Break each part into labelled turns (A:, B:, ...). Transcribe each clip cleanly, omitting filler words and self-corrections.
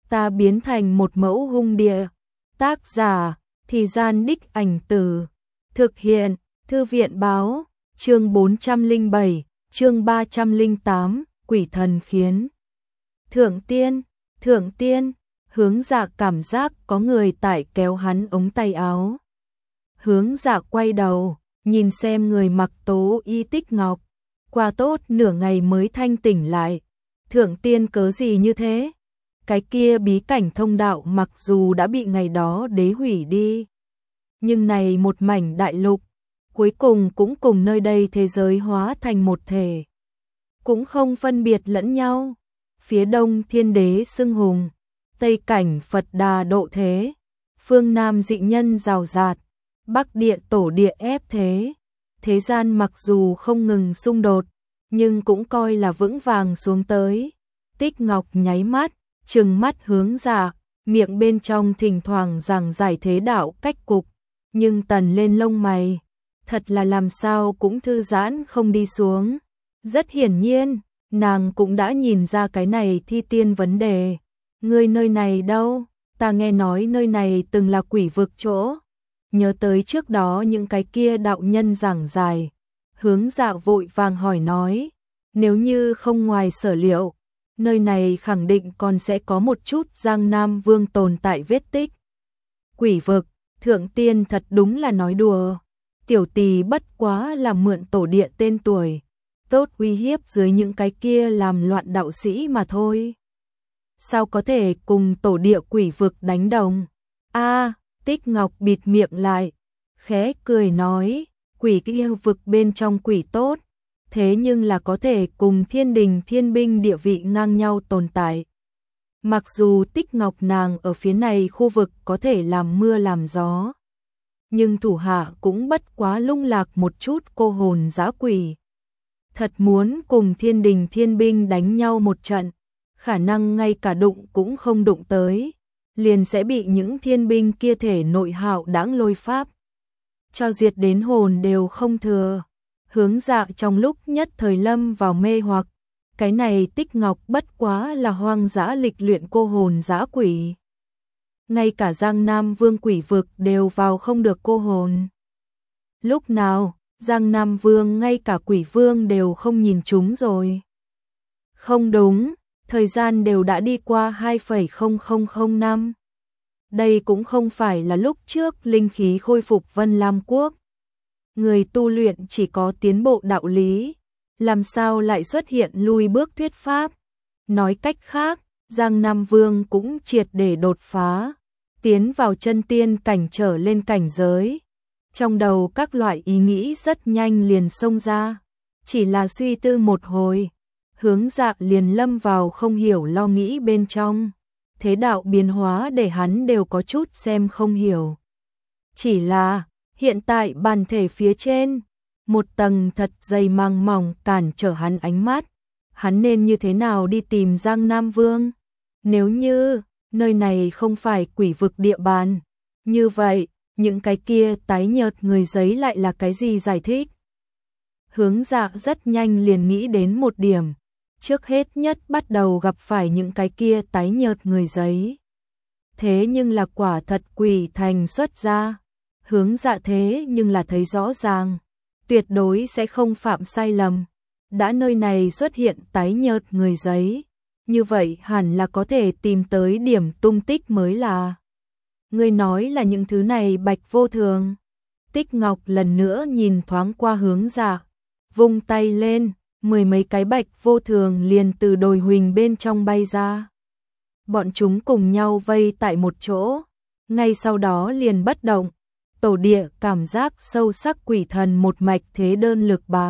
A: ta biến thành một mẫu hung địa. Tác giả, Thì Gian Đích Ảnh Từ. Thực hiện, Thư viện báo, chương 407, chương 308, Quỷ Thần Khiến. Thượng tiên, Hướng Dạ cảm giác có người tại kéo hắn ống tay áo. Hướng Dạ quay đầu, nhìn xem người mặc tố y Tích Ngọc, qua tốt nửa ngày mới thanh tỉnh lại. Thượng tiên cớ gì như thế? Cái kia bí cảnh thông đạo mặc dù đã bị ngày đó đế hủy đi, nhưng này một mảnh đại lục, cuối cùng cũng cùng nơi đây thế giới hóa thành một thể, cũng không phân biệt lẫn nhau. Phía đông thiên đế xưng hùng, tây cảnh Phật Đà độ thế, phương nam dị nhân rào rạt, bắc địa tổ địa ép thế. Thế gian mặc dù không ngừng xung đột, nhưng cũng coi là vững vàng xuống tới. Tích Ngọc nháy mắt, trừng mắt Hướng Dạ, miệng bên trong thỉnh thoảng giảng giải thế đạo cách cục, nhưng tần lên lông mày, thật là làm sao cũng thư giãn không đi xuống. Rất hiển nhiên, nàng cũng đã nhìn ra cái này thi tiên vấn đề. Ngươi nơi này đâu? Ta nghe nói nơi này từng là quỷ vực chỗ. Nhớ tới trước đó những cái kia đạo nhân giảng giải, Hướng Dạ vội vàng hỏi nói, nếu như không ngoài sở liệu, nơi này khẳng định còn sẽ có một chút Giang Nam Vương tồn tại vết tích. Quỷ vực, thượng tiên thật đúng là nói đùa. Tiểu tỳ bất quá là mượn tổ địa tên tuổi, tốt uy hiếp dưới những cái kia làm loạn đạo sĩ mà thôi. Sao có thể cùng tổ địa quỷ vực đánh đồng? Tích Ngọc bịt miệng lại, khẽ cười nói, quỷ kia vực bên trong quỷ tốt, thế nhưng là có thể cùng thiên đình thiên binh địa vị ngang nhau tồn tại. Mặc dù Tích Ngọc nàng ở phía này khu vực có thể làm mưa làm gió, nhưng thủ hạ cũng bất quá lung lạc một chút cô hồn dã quỷ. Thật muốn cùng thiên đình thiên binh đánh nhau một trận, khả năng ngay cả đụng cũng không đụng tới, liền sẽ bị những thiên binh kia thể nội hạo đãng lôi pháp cho diệt đến hồn đều không thừa. Hướng Dạ trong lúc nhất thời lâm vào mê hoặc, cái này Tích Ngọc bất quá là hoang dã lịch luyện cô hồn dã quỷ. Ngay cả Giang Nam Vương quỷ vực đều vào không được cô hồn. Lúc nào, Giang Nam Vương ngay cả quỷ vương đều không nhìn chúng rồi. Không đúng, thời gian đều đã đi qua 2,0005 năm. Đây cũng không phải là lúc trước linh khí khôi phục Vân Lam Quốc. Người tu luyện chỉ có tiến bộ đạo lý, làm sao lại xuất hiện lùi bước thuyết pháp. Nói cách khác, Giang Nam Vương cũng triệt để đột phá, tiến vào chân tiên cảnh trở lên cảnh giới. Trong đầu các loại ý nghĩ rất nhanh liền xông ra, chỉ là suy tư một hồi, Hướng Dạ liền lâm vào không hiểu lo nghĩ bên trong. Thế đạo biến hóa để hắn đều có chút xem không hiểu. Chỉ là, hiện tại bản thể phía trên, một tầng thật dày màng mỏng cản trở hắn ánh mắt. Hắn nên như thế nào đi tìm Giang Nam Vương? Nếu như, nơi này không phải quỷ vực địa bàn, như vậy, những cái kia tái nhợt người giấy lại là cái gì giải thích? Hướng Dạ rất nhanh liền nghĩ đến một điểm. Trước hết nhất bắt đầu gặp phải những cái kia tái nhợt người giấy. Thế nhưng là quả thật quỷ thành xuất ra. Hướng Dạ thế nhưng là thấy rõ ràng, tuyệt đối sẽ không phạm sai lầm. Đã nơi này xuất hiện tái nhợt người giấy, như vậy hẳn là có thể tìm tới điểm tung tích mới là. Ngươi nói là những thứ này Bạch Vô Thường. Tích Ngọc lần nữa nhìn thoáng qua Hướng Dạ, vung tay lên, 10 mấy cái Bạch Vô Thường liền từ đồi huỳnh bên trong bay ra. Bọn chúng cùng nhau vây tại một chỗ, ngay sau đó liền bất động. Tổ địa cảm giác sâu sắc quỷ thần một mạch thế đơn lực bạc,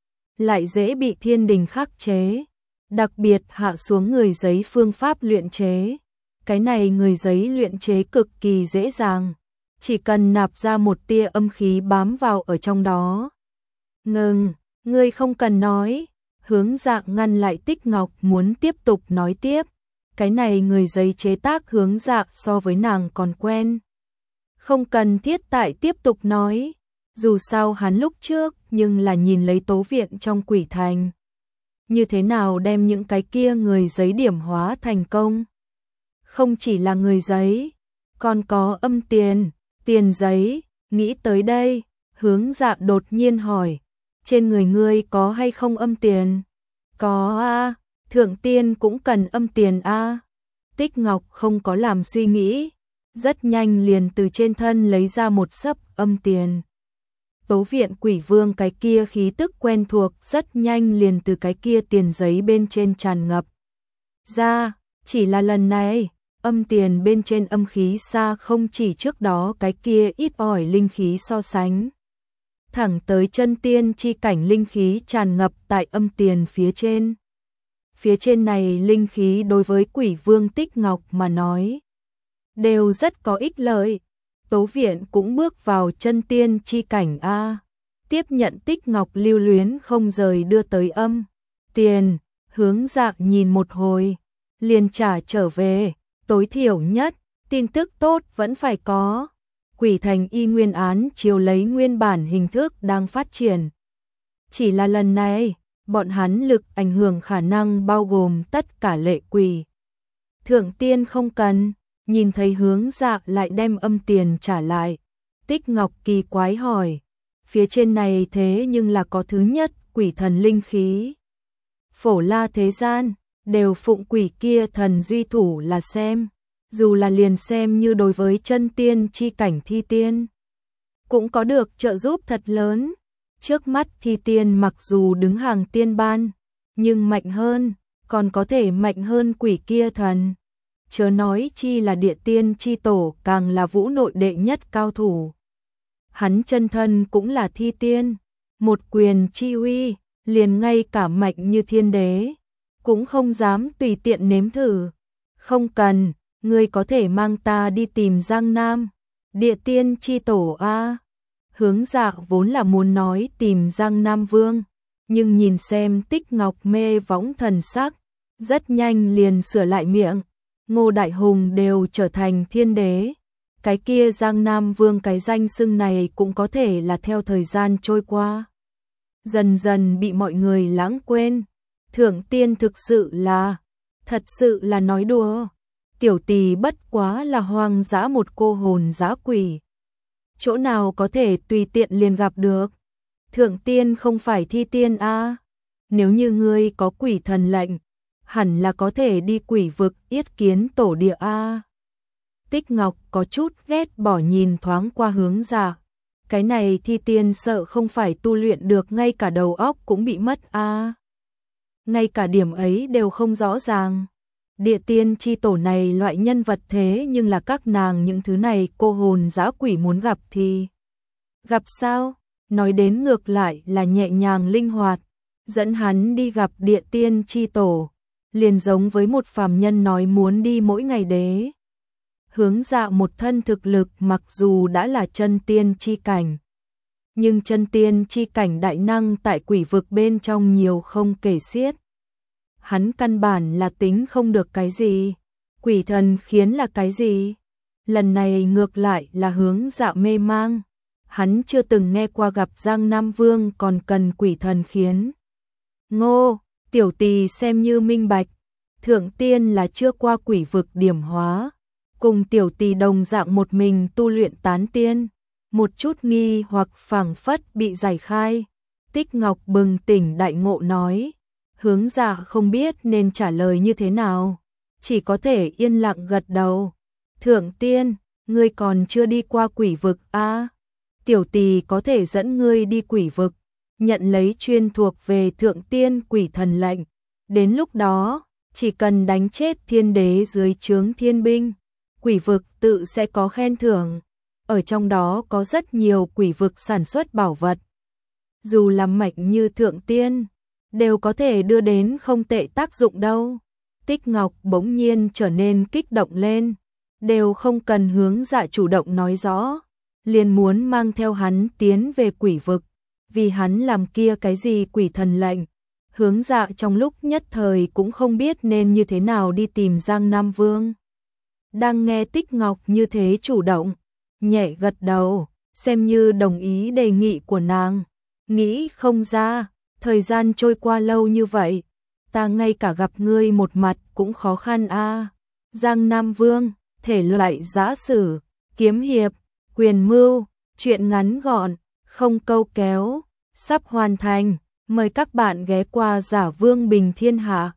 A: lại dễ bị thiên đình khắc chế, đặc biệt hạ xuống người giấy phương pháp luyện chế. Cái này người giấy luyện chế cực kỳ dễ dàng, chỉ cần nạp ra một tia âm khí bám vào ở trong đó. Ngừng, ngươi không cần nói. Hướng Dạ ngăn lại Tích Ngọc muốn tiếp tục nói tiếp. Cái này người giấy chế tác Hướng Dạ so với nàng còn quen, không cần thiết tại tiếp tục nói. Dù sao hắn lúc trước nhưng là nhìn lấy tố viện trong quỷ thành, như thế nào đem những cái kia người giấy điểm hóa thành công. không chỉ là người giấy, còn có âm tiền, tiền giấy, nghĩ tới đây, Hướng Dạ đột nhiên hỏi, trên người ngươi có hay không âm tiền? Có a, thượng tiên cũng cần âm tiền a. Tích Ngọc không có làm suy nghĩ, rất nhanh liền từ trên thân lấy ra một xấp âm tiền. Tố viện quỷ vương cái kia khí tức quen thuộc rất nhanh liền từ cái kia tiền giấy bên trên tràn ngập ra, chỉ là lần này, âm tiền bên trên âm khí xa không chỉ trước đó cái kia ít ỏi linh khí so sánh. Thẳng tới chân tiên chi cảnh linh khí tràn ngập tại âm tiền phía trên. Phía trên này linh khí đối với quỷ vương Tích Ngọc mà nói, đều rất có ích lợi. Tố viện cũng bước vào chân tiên chi cảnh a, tiếp nhận Tích Ngọc lưu luyến không rời đưa tới âm tiền, Hướng Dạ nhìn một hồi, liền trả trở về, tối thiểu nhất, tin tức tốt vẫn phải có. Quỷ Thành Y nguyên án chiếu lấy nguyên bản hình thức đang phát triển. Chỉ là lần này, bọn hắn lực ảnh hưởng khả năng bao gồm tất cả lệ quỷ. Thượng tiên không cần, nhìn thấy Hướng Dạ lại đem âm tiền trả lại. Tích Ngọc kỳ quái hỏi, phía trên này thế nhưng là có thứ nhất quỷ thần linh khí. Phổ la thế gian, đều phụng quỷ kia thần duy thủ là xem. Dù là liền xem như đối với chân tiên chi cảnh thi tiên, cũng có được trợ giúp thật lớn. Trước mắt thi tiên mặc dù đứng hàng tiên ban, nhưng mạnh hơn, còn có thể mạnh hơn quỷ kia thần. Chớ nói chi là địa tiên chi tổ càng là vũ nội đệ nhất cao thủ. Hắn chân thân cũng là thi tiên, một quyền chi uy, liền ngay cả mạnh như thiên đế, cũng không dám tùy tiện nếm thử. Không cần, ngươi có thể mang ta đi tìm Giang Nam, địa tiên chi tổ a. Hướng Dạ vốn là muốn nói tìm Giang Nam Vương, nhưng nhìn xem Tích Ngọc mê võng thần sắc, rất nhanh liền sửa lại miệng. Ngô Đại Hùng đều trở thành thiên đế, cái kia Giang Nam Vương cái danh xưng này cũng có thể là theo thời gian trôi qua, dần dần bị mọi người lãng quên. Thượng tiên thực sự là, thật sự là nói đùa. Tiểu tỳ bất quá là hoang dã một cô hồn dã quỷ, chỗ nào có thể tùy tiện liền gặp được. Thượng tiên không phải thi tiên a, nếu như ngươi có quỷ thần lệnh, hẳn là có thể đi quỷ vực yết kiến tổ địa a. Tích Ngọc có chút ghét bỏ nhìn thoáng qua Hướng Dạ, cái này thi tiên sợ không phải tu luyện được ngay cả đầu óc cũng bị mất a. Ngay cả điểm ấy đều không rõ ràng. Địa tiên chi tổ này loại nhân vật thế nhưng là các nàng những thứ này cô hồn dã quỷ muốn gặp thì gặp sao? Nói đến ngược lại là nhẹ nhàng linh hoạt, dẫn hắn đi gặp địa tiên chi tổ, liền giống với một phàm nhân nói muốn đi mỗi ngày đế. Hướng Dạ một thân thực lực mặc dù đã là chân tiên chi cảnh, nhưng chân tiên chi cảnh đại năng tại quỷ vực bên trong nhiều không kể xiết. Hắn căn bản là tính không được cái gì, quỷ thần khiến là cái gì. Lần này ngược lại là Hướng Dạ mê mang, hắn chưa từng nghe qua gặp Giang Nam Vương còn cần quỷ thần khiến. Ngô, tiểu tỳ xem như minh bạch, thượng tiên là chưa qua quỷ vực điểm hóa, cùng tiểu tỳ đồng dạng một mình tu luyện tán tiên, một chút nghi hoặc phảng phất bị giải khai. Tích Ngọc bừng tỉnh đại ngộ nói. Hướng Dạ không biết nên trả lời như thế nào, chỉ có thể yên lặng gật đầu. Thượng tiên, ngươi còn chưa đi qua quỷ vực a, tiểu tỳ có thể dẫn ngươi đi quỷ vực, nhận lấy chuyên thuộc về thượng tiên quỷ thần lệnh. Đến lúc đó, chỉ cần đánh chết thiên đế dưới trướng thiên binh, quỷ vực tự sẽ có khen thưởng. Ở trong đó có rất nhiều quỷ vực sản xuất bảo vật. Dù là mạnh như thượng tiên, đều có thể đưa đến không tệ tác dụng đâu. Tích Ngọc bỗng nhiên trở nên kích động lên, đều không cần Hướng Dạ chủ động nói rõ, liền muốn mang theo hắn tiến về quỷ vực, vì hắn làm kia cái gì quỷ thần lệnh. Hướng Dạ trong lúc nhất thời cũng không biết nên như thế nào đi tìm Giang Nam Vương. Đang nghe Tích Ngọc như thế chủ động, nhẹ gật đầu, xem như đồng ý đề nghị của nàng. Nghĩ không ra, thời gian trôi qua lâu như vậy, ta ngay cả gặp ngươi một mặt cũng khó khăn a. Giang Nam Vương, thể loại giã sử, kiếm hiệp, quyền mưu, truyện ngắn gọn, không câu kéo, sắp hoàn thành. Mời các bạn ghé qua Giả Vương Bình Thiên Hạ.